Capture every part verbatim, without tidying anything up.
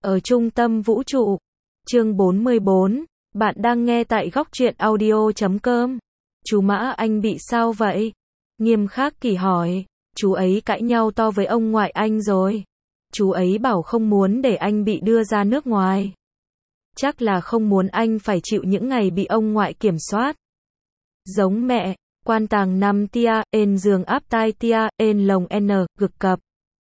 Ở trung tâm vũ trụ. Chương bốn mươi bốn. Bạn đang nghe tại góc truyện audio chấm com. Chú Mã anh bị sao vậy? Nghiêm Khắc Kỷ hỏi. Chú ấy cãi nhau to với ông ngoại anh rồi. Chú ấy bảo không muốn để anh bị đưa ra nước ngoài. Chắc là không muốn anh phải chịu những ngày bị ông ngoại kiểm soát. Giống mẹ. Quan tàng năm tia, ên giường áp tai tia, ên lồng n, gực cập.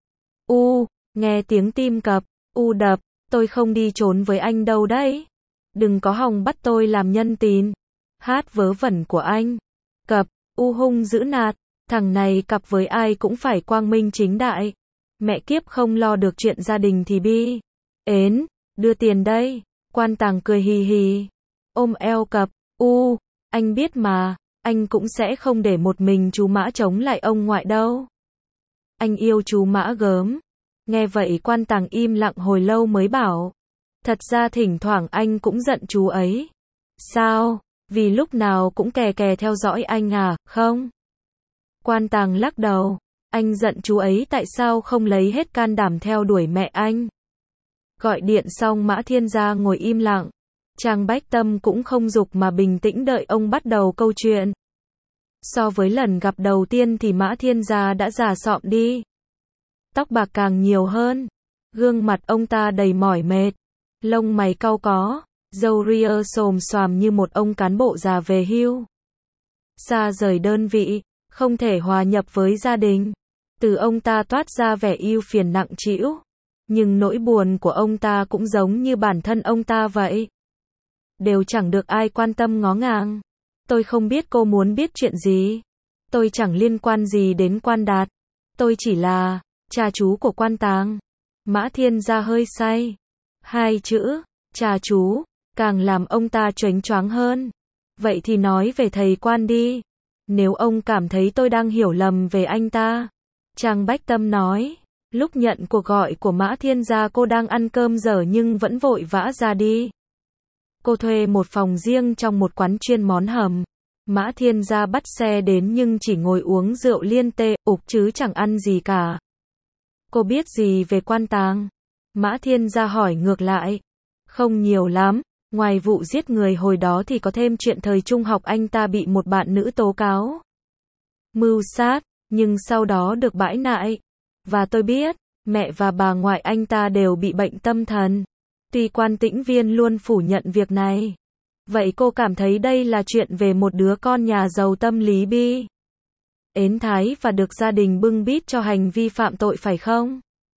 U, nghe tiếng tim cập, u đập, tôi không đi trốn với anh đâu đấy. Đừng có hòng bắt tôi làm nhân tín. Hát vớ vẩn của anh. Cập, u hung dữ nạt, thằng này cặp với ai cũng phải quang minh chính đại. Mẹ kiếp không lo được chuyện gia đình thì bi. Ến, đưa tiền đây. Quan tàng cười hì hì. Ôm eo cập, u, anh biết mà. Anh cũng sẽ không để một mình chú Mã chống lại ông ngoại đâu. Anh yêu chú Mã gớm. Nghe vậy quan tàng im lặng hồi lâu mới bảo. Thật ra thỉnh thoảng anh cũng giận chú ấy. Sao? Vì lúc nào cũng kè kè theo dõi anh à, không? Quan tàng lắc đầu. Anh giận chú ấy tại sao không lấy hết can đảm theo đuổi mẹ anh. Gọi điện xong Mã Thiên Gia ngồi im lặng. Trang Bách Tâm cũng không giục mà bình tĩnh đợi ông bắt đầu câu chuyện. So với lần gặp đầu tiên thì Mã Thiên Gia đã già sọm đi. Tóc bạc càng nhiều hơn. Gương mặt ông ta đầy mỏi mệt. Lông mày cau có. Râu ria xồm xoàm như một ông cán bộ già về hưu. Xa rời đơn vị. Không thể hòa nhập với gia đình. Từ ông ta toát ra vẻ ưu phiền nặng trĩu. Nhưng nỗi buồn của ông ta cũng giống như bản thân ông ta vậy. Đều chẳng được ai quan tâm ngó ngàng. Tôi không biết cô muốn biết chuyện gì. Tôi chẳng liên quan gì đến Quan Đạt. Tôi chỉ là cha chú của Quan Tàng. Mã Thiên Gia hơi say. Hai chữ, cha chú, càng làm ông ta choáng choáng hơn. Vậy thì nói về thầy Quan đi. Nếu ông cảm thấy tôi đang hiểu lầm về anh ta. Trang Bách Tâm nói. Lúc nhận cuộc gọi của Mã Thiên Gia cô đang ăn cơm dở nhưng vẫn vội vã ra đi. Cô thuê một phòng riêng trong một quán chuyên món hầm. Mã Thiên Gia bắt xe đến nhưng chỉ ngồi uống rượu liên tê, ục chứ chẳng ăn gì cả. Cô biết gì về Quan Tàng? Mã Thiên Gia hỏi ngược lại. Không nhiều lắm, ngoài vụ giết người hồi đó thì có thêm chuyện thời trung học anh ta bị một bạn nữ tố cáo mưu sát, nhưng sau đó được bãi nại. Và tôi biết, mẹ và bà ngoại anh ta đều bị bệnh tâm thần. Tuy Quan Tĩnh Viên luôn phủ nhận việc này. Vậy cô cảm thấy đây là chuyện về một đứa con nhà giàu tâm lý bi ến thái và được gia đình bưng bít cho hành vi phạm tội phải không?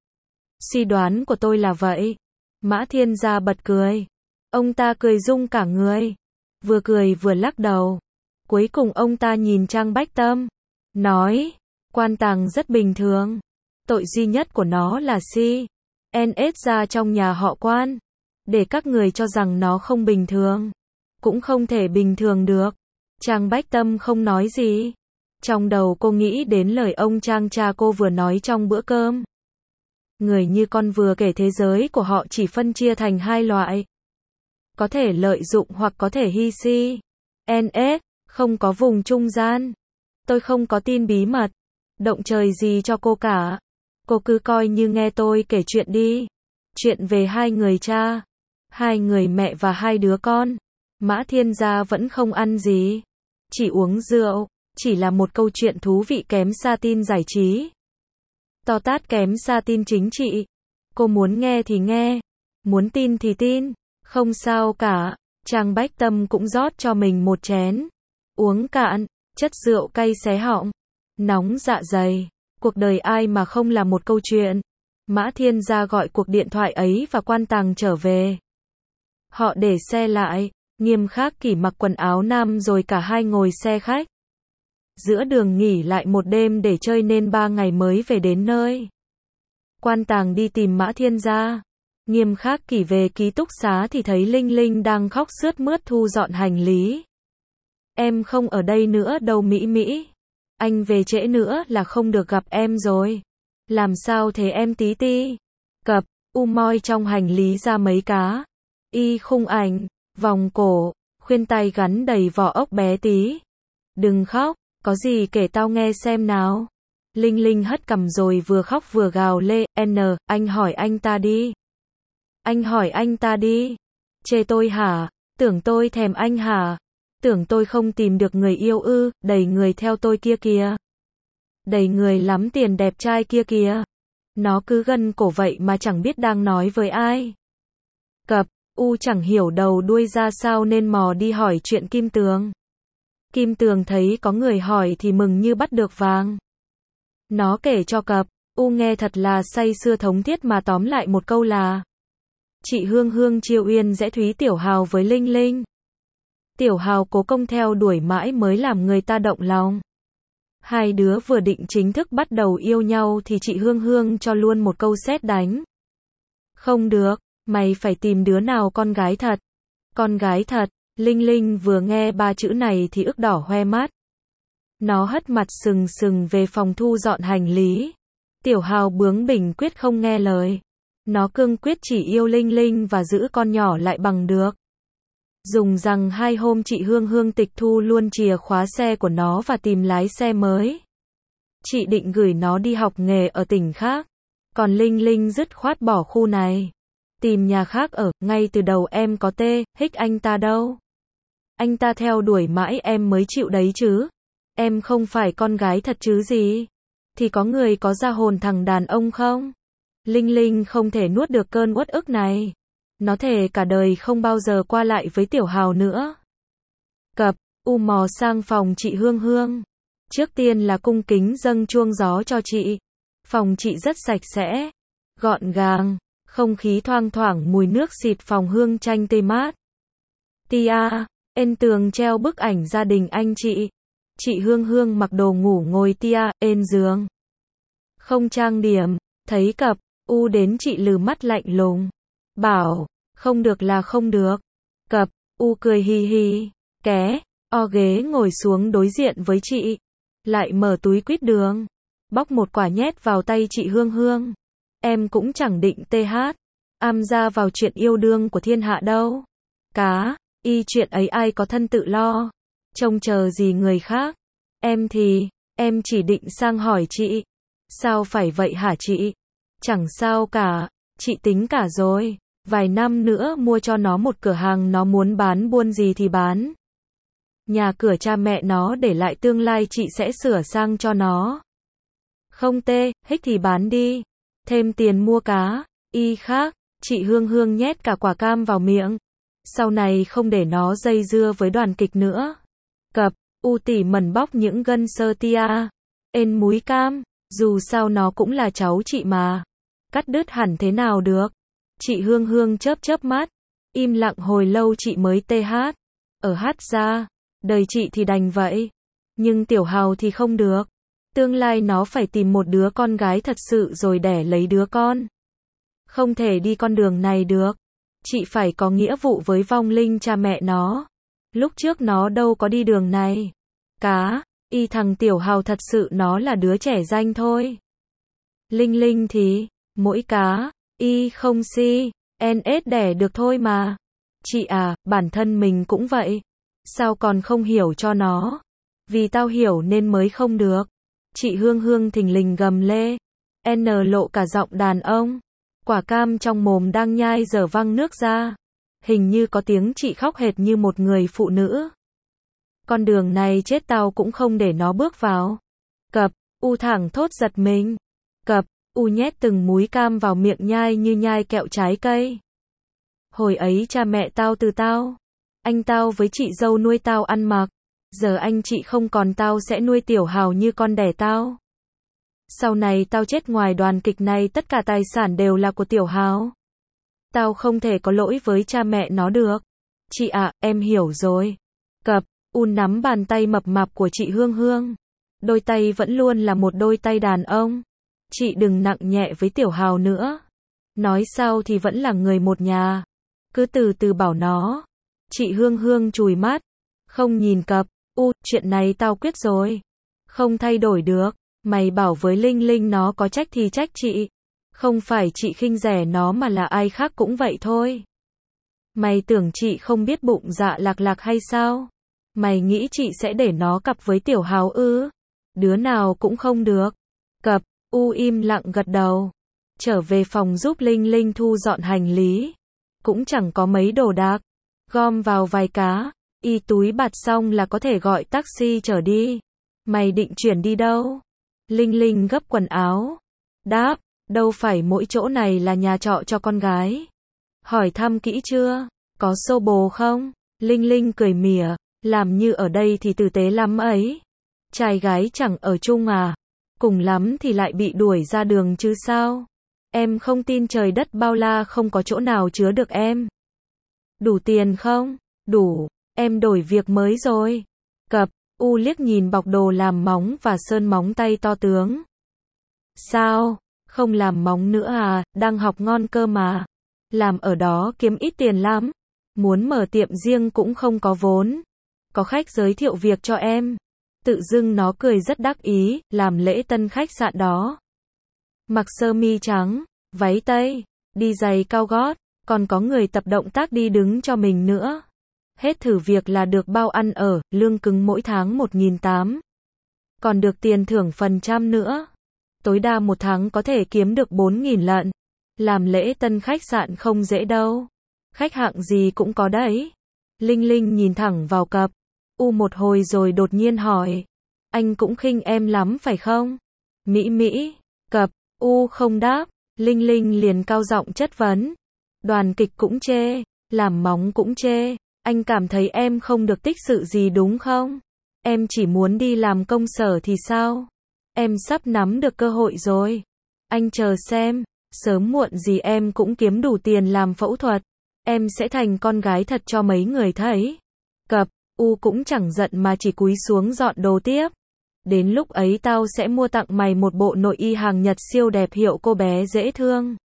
Suy đoán của tôi là vậy. Mã Thiên Gia bật cười. Ông ta cười rung cả người. Vừa cười vừa lắc đầu. Cuối cùng ông ta nhìn Trang Bách Tâm. Nói, Quan Tàng rất bình thường. Tội duy nhất của nó là si en ét ra trong nhà họ Quan. Để các người cho rằng nó không bình thường. Cũng không thể bình thường được. Trang Bách Tâm không nói gì. Trong đầu cô nghĩ đến lời ông Trang cha cô vừa nói trong bữa cơm. Người như con vừa kể thế giới của họ chỉ phân chia thành hai loại. Có thể lợi dụng hoặc có thể hy si. en ét, không có vùng trung gian. Tôi không có tin bí mật. Động trời gì cho cô cả. Cô cứ coi như nghe tôi kể chuyện đi. Chuyện về hai người cha, hai người mẹ và hai đứa con. Mã Thiên Gia vẫn không ăn gì. Chỉ uống rượu. Chỉ là một câu chuyện thú vị kém xa tin giải trí. To tát kém xa tin chính trị. Cô muốn nghe thì nghe. Muốn tin thì tin. Không sao cả. Trang Bách Tâm cũng rót cho mình một chén. Uống cạn. Chất rượu cay xé họng. Nóng dạ dày. Cuộc đời ai mà không là một câu chuyện. Mã Thiên Gia gọi cuộc điện thoại ấy và Quan Tàng trở về. Họ để xe lại. Nghiêm Khắc Kỷ mặc quần áo nam rồi cả hai ngồi xe khách. Giữa đường nghỉ lại một đêm để chơi nên ba ngày mới về đến nơi. Quan Tàng đi tìm Mã Thiên Gia. Nghiêm Khắc Kỷ về ký túc xá thì thấy Linh Linh đang khóc sướt mướt thu dọn hành lý. Em không ở đây nữa đâu Mỹ Mỹ. Anh về trễ nữa là không được gặp em rồi. Làm sao thế em tí ti? Cập, u moi trong hành lý ra mấy cá. Y khung ảnh, vòng cổ, khuyên tay gắn đầy vỏ ốc bé tí. Đừng khóc, có gì kể tao nghe xem nào. Linh Linh hất cằm rồi vừa khóc vừa gào lê, N, anh hỏi anh ta đi. Anh hỏi anh ta đi. Chê tôi hả? Tưởng tôi thèm anh hả? Tưởng tôi không tìm được người yêu ư? Đầy người theo tôi kia kìa. Đầy người lắm tiền đẹp trai kia kìa. Nó cứ gân cổ vậy mà chẳng biết đang nói với ai. Cập, u chẳng hiểu đầu đuôi ra sao nên mò đi hỏi chuyện Kim Tường. Kim Tường thấy có người hỏi thì mừng như bắt được vàng. Nó kể cho Cập, u nghe thật là say sưa thống thiết mà tóm lại một câu là chị Hương Hương chiêu uyên dễ thúy Tiểu Hào với Linh Linh. Tiểu Hào cố công theo đuổi mãi mới làm người ta động lòng. Hai đứa vừa định chính thức bắt đầu yêu nhau thì chị Hương Hương cho luôn một câu sét đánh. Không được, mày phải tìm đứa nào con gái thật. Con gái thật, Linh Linh vừa nghe ba chữ này thì ức đỏ hoe mắt. Nó hất mặt sừng sừng về phòng thu dọn hành lý. Tiểu Hào bướng bỉnh quyết không nghe lời. Nó cương quyết chỉ yêu Linh Linh và giữ con nhỏ lại bằng được. Dùng rằng hai hôm chị Hương Hương tịch thu luôn chìa khóa xe của nó và tìm lái xe mới. Chị định gửi nó đi học nghề ở tỉnh khác. Còn Linh Linh dứt khoát bỏ khu này. Tìm nhà khác ở, ngay từ đầu em có tê, hích anh ta đâu. Anh ta theo đuổi mãi em mới chịu đấy chứ. Em không phải con gái thật chứ gì. Thì có người có ra hồn thằng đàn ông không? Linh Linh không thể nuốt được cơn uất ức này. Nó thề cả đời không bao giờ qua lại với Tiểu Hào nữa. Cập, u mò sang phòng chị Hương Hương. Trước tiên là cung kính dâng chuông gió cho chị. Phòng chị rất sạch sẽ, gọn gàng, không khí thoang thoảng mùi nước xịt phòng hương chanh tê mát. Tia, trên tường treo bức ảnh gia đình anh chị. Chị Hương Hương mặc đồ ngủ ngồi tia, trên giường. Không trang điểm, thấy Cập, u đến chị lừ mắt lạnh lùng. Bảo, không được là không được. Cập, u cười hi hi, ké, o ghế ngồi xuống đối diện với chị. Lại mở túi quýt đường, bóc một quả nhét vào tay chị Hương Hương. Em cũng chẳng định tê hát, am ra vào chuyện yêu đương của thiên hạ đâu. Cá, y chuyện ấy ai có thân tự lo. Trông chờ gì người khác. Em thì, em chỉ định sang hỏi chị. Sao phải vậy hả chị? Chẳng sao cả, chị tính cả rồi. Vài năm nữa mua cho nó một cửa hàng nó muốn bán buôn gì thì bán. Nhà cửa cha mẹ nó để lại tương lai chị sẽ sửa sang cho nó. Không tê, hích thì bán đi. Thêm tiền mua cá, y khác, chị Hương Hương nhét cả quả cam vào miệng. Sau này không để nó dây dưa với đoàn kịch nữa. Cập, u tỉ mẩn bóc những gân sơ tia. Ên múi cam, dù sao nó cũng là cháu chị mà. Cắt đứt hẳn thế nào được. Chị Hương Hương chớp chớp mắt. Im lặng hồi lâu chị mới tê hát. Ở hát ra, đời chị thì đành vậy. Nhưng Tiểu Hào thì không được. Tương lai nó phải tìm một đứa con gái thật sự rồi đẻ lấy đứa con. Không thể đi con đường này được. Chị phải có nghĩa vụ với vong linh cha mẹ nó. Lúc trước nó đâu có đi đường này. Cá, y thằng Tiểu Hào thật sự nó là đứa trẻ danh thôi. Linh Linh thì, mỗi cá, y không si, en ết đẻ được thôi mà. Chị à, bản thân mình cũng vậy. Sao còn không hiểu cho nó? Vì tao hiểu nên mới không được. Chị Hương Hương thình lình gầm lê. N lộ cả giọng đàn ông. Quả cam trong mồm đang nhai dở văng nước ra. Hình như có tiếng chị khóc hệt như một người phụ nữ. Con đường này chết tao cũng không để nó bước vào. Cập, u thẳng thốt giật mình. Cập, u nhét từng múi cam vào miệng nhai như nhai kẹo trái cây. Hồi ấy cha mẹ tao từ tao. Anh tao với chị dâu nuôi tao ăn mặc. Giờ anh chị không còn tao sẽ nuôi Tiểu Hào như con đẻ tao. Sau này tao chết ngoài đoàn kịch này tất cả tài sản đều là của Tiểu Hào. Tao không thể có lỗi với cha mẹ nó được. Chị ạ, à, em hiểu rồi. Cập, u nắm bàn tay mập mạp của chị Hương Hương. Đôi tay vẫn luôn là một đôi tay đàn ông. Chị đừng nặng nhẹ với Tiểu Hào nữa. Nói sao thì vẫn là người một nhà. Cứ từ từ bảo nó. Chị Hương Hương chùi mắt. Không nhìn Cập. U, chuyện này tao quyết rồi. Không thay đổi được. Mày bảo với Linh Linh nó có trách thì trách chị. Không phải chị khinh rẻ nó mà là ai khác cũng vậy thôi. Mày tưởng chị không biết bụng dạ lạc lạc hay sao? Mày nghĩ chị sẽ để nó cặp với Tiểu Hào ư? Đứa nào cũng không được. Cập, u im lặng gật đầu. Trở về phòng giúp Linh Linh thu dọn hành lý. cũng chẳng có mấy đồ đạc. Gom vào vài cá, y túi bạt xong là có thể gọi taxi chở đi. Mày định chuyển đi đâu? Linh Linh gấp quần áo. Đáp, đâu phải mỗi chỗ này là nhà trọ cho con gái. Hỏi thăm kỹ chưa? Có xô bồ không? Linh Linh cười mỉa, làm như ở đây thì tử tế lắm ấy. Trai gái chẳng ở chung à? Cùng lắm thì lại bị đuổi ra đường chứ sao? Em không tin trời đất bao la không có chỗ nào chứa được em. Đủ tiền không? Đủ, em đổi việc mới rồi. Cập, U liếc nhìn bọc đồ làm móng và sơn móng tay to tướng. Sao? Không làm móng nữa à? Đang học ngon cơ mà. Làm ở đó kiếm ít tiền lắm. Muốn mở tiệm riêng cũng không có vốn. Có khách giới thiệu việc cho em. Tự dưng nó cười rất đắc ý, làm lễ tân khách sạn đó. Mặc sơ mi trắng, váy tây, đi giày cao gót, còn có người tập động tác đi đứng cho mình nữa. Hết thử việc là được bao ăn ở, lương cứng mỗi tháng một nghìn tám trăm. Còn được tiền thưởng phần trăm nữa. Tối đa một tháng có thể kiếm được bốn nghìn lận. Làm lễ tân khách sạn không dễ đâu. Khách hạng gì cũng có đấy. Linh Linh nhìn thẳng vào Cập. U một hồi rồi đột nhiên hỏi. Anh cũng khinh em lắm phải không? Mỹ Mỹ. Cập. U không đáp. Linh Linh liền cao giọng chất vấn. Đoàn kịch cũng chê. Làm móng cũng chê. Anh cảm thấy em không được tích sự gì đúng không? Em chỉ muốn đi làm công sở thì sao? Em sắp nắm được cơ hội rồi. Anh chờ xem. Sớm muộn gì em cũng kiếm đủ tiền làm phẫu thuật. Em sẽ thành con gái thật cho mấy người thấy. Cập. U cũng chẳng giận mà chỉ cúi xuống dọn đồ tiếp. Đến lúc ấy tao sẽ mua tặng mày một bộ nội y hàng Nhật siêu đẹp hiệu cô bé dễ thương.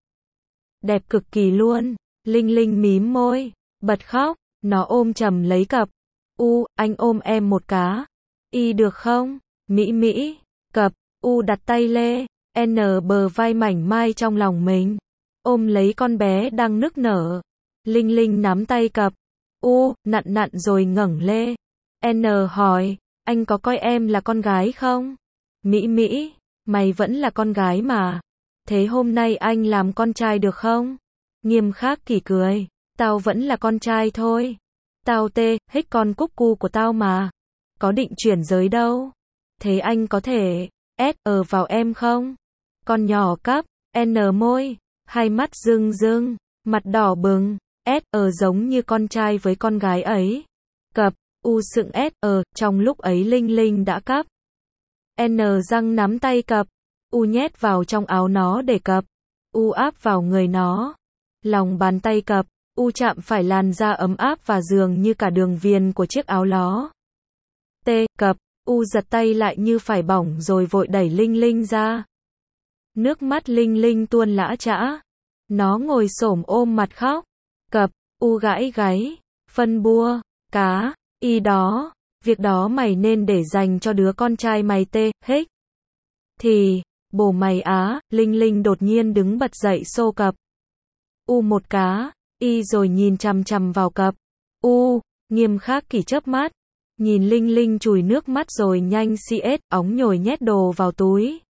Đẹp cực kỳ luôn. Linh Linh mím môi, bật khóc. Nó ôm chầm lấy Cập. U, anh ôm em một cá. Y được không? Mỹ Mỹ. Cập. U đặt tay lê. N bờ vai mảnh mai trong lòng mình. Ôm lấy con bé đang nức nở. Linh Linh nắm tay Cập. U, nặn nặn rồi ngẩng lê. N hỏi, anh có coi em là con gái không? Mỹ Mỹ, mày vẫn là con gái mà. Thế hôm nay anh làm con trai được không? Nghiêm Khắc Kỷ cười. Tao vẫn là con trai thôi. Tao tê, hết con cúc cu của tao mà. Có định chuyển giới đâu. Thế anh có thể S ở vào em không? Con nhỏ Cấp. N môi. Hai mắt rưng rưng. Mặt đỏ bừng. S ở giống như con trai với con gái ấy. Cập. U sững S ở. Trong lúc ấy Linh Linh đã Cấp. N răng nắm tay Cập. U nhét vào trong áo nó để Cập. U áp vào người nó. Lòng bàn tay Cập. U chạm phải làn da ấm áp và dường như cả đường viền của chiếc áo ló. T. Cập. U giật tay lại như phải bỏng rồi vội đẩy Linh Linh ra. Nước mắt Linh Linh tuôn lã chã. Nó ngồi xổm ôm mặt khóc. Cập. U gãi gáy. Phân bua. Cá. Y đó. Việc đó mày nên để dành cho đứa con trai mày tê. Hích. Thì. Bồ mày á. Linh Linh đột nhiên đứng bật dậy xô Cập. U một cá. Y rồi nhìn chằm chằm vào Cập. U. Nghiêm Khắc Kỷ chớp mắt. Nhìn Linh Linh chùi nước mắt rồi nhanh xê ét óng nhồi nhét đồ vào túi.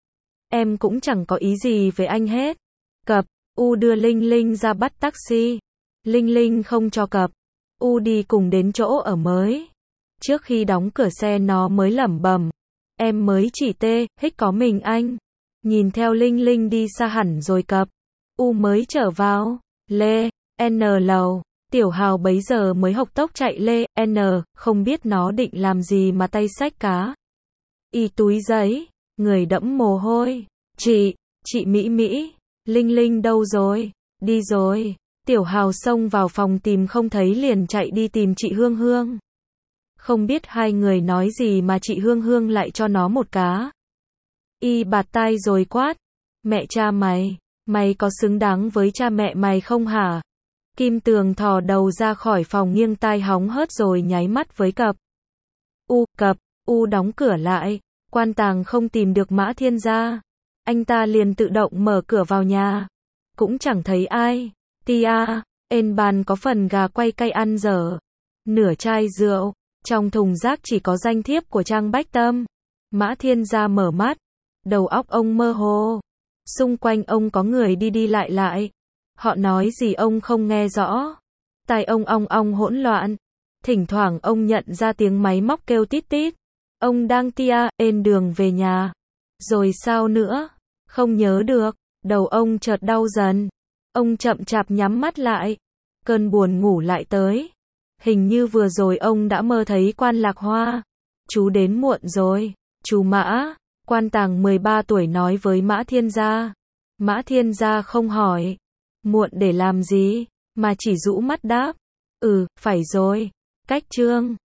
Em cũng chẳng có ý gì với anh hết. Cập. U đưa Linh Linh ra bắt taxi. Linh Linh không cho Cập. U đi cùng đến chỗ ở mới. Trước khi đóng cửa xe nó mới lẩm bẩm. Em mới chỉ tê, hích có mình anh. Nhìn theo Linh Linh đi xa hẳn rồi Cập. U mới trở vào. Lê. N lầu. Tiểu Hào bấy giờ mới hộc tốc chạy lê. N. Không biết nó định làm gì mà tay xách cá. Y túi giấy. Người đẫm mồ hôi. Chị. Chị Mỹ Mỹ. Linh Linh đâu rồi? Đi rồi. Tiểu Hào xông vào phòng tìm không thấy liền chạy đi tìm chị Hương Hương. Không biết hai người nói gì mà chị Hương Hương lại cho nó một cá. Y bạt tai rồi quát. Mẹ cha mày. Mày có xứng đáng với cha mẹ mày không hả? Kim Tường thò đầu ra khỏi phòng nghiêng tai hóng hớt rồi nháy mắt với Cập. U. Cập. U đóng cửa lại. Quan tàng không tìm được Mã Thiên gia. Anh ta liền tự động mở cửa vào nhà. Cũng chẳng thấy ai. Tia. Ên bàn có phần gà quay cay ăn dở. Nửa chai rượu. Trong thùng rác chỉ có danh thiếp của Trang Bách Tâm. Mã Thiên gia mở mắt. Đầu óc ông mơ hồ. Xung quanh ông có người đi đi lại lại. Họ nói gì ông không nghe rõ. Tai ông ong ong hỗn loạn. Thỉnh thoảng ông nhận ra tiếng máy móc kêu tít tít. Ông đang tia, ên đường về nhà. Rồi sao nữa? Không nhớ được. Đầu ông chợt đau dần. Ông chậm chạp nhắm mắt lại. Cơn buồn ngủ lại tới. Hình như vừa rồi ông đã mơ thấy Quan Lạc Hoa. Chú đến muộn rồi. Chú Mã. Quan Tàng mười ba tuổi nói với Mã Thiên Gia. Mã Thiên Gia không hỏi. Muộn để làm gì? Mà chỉ rũ mắt đáp. Ừ, phải rồi. Cách chương.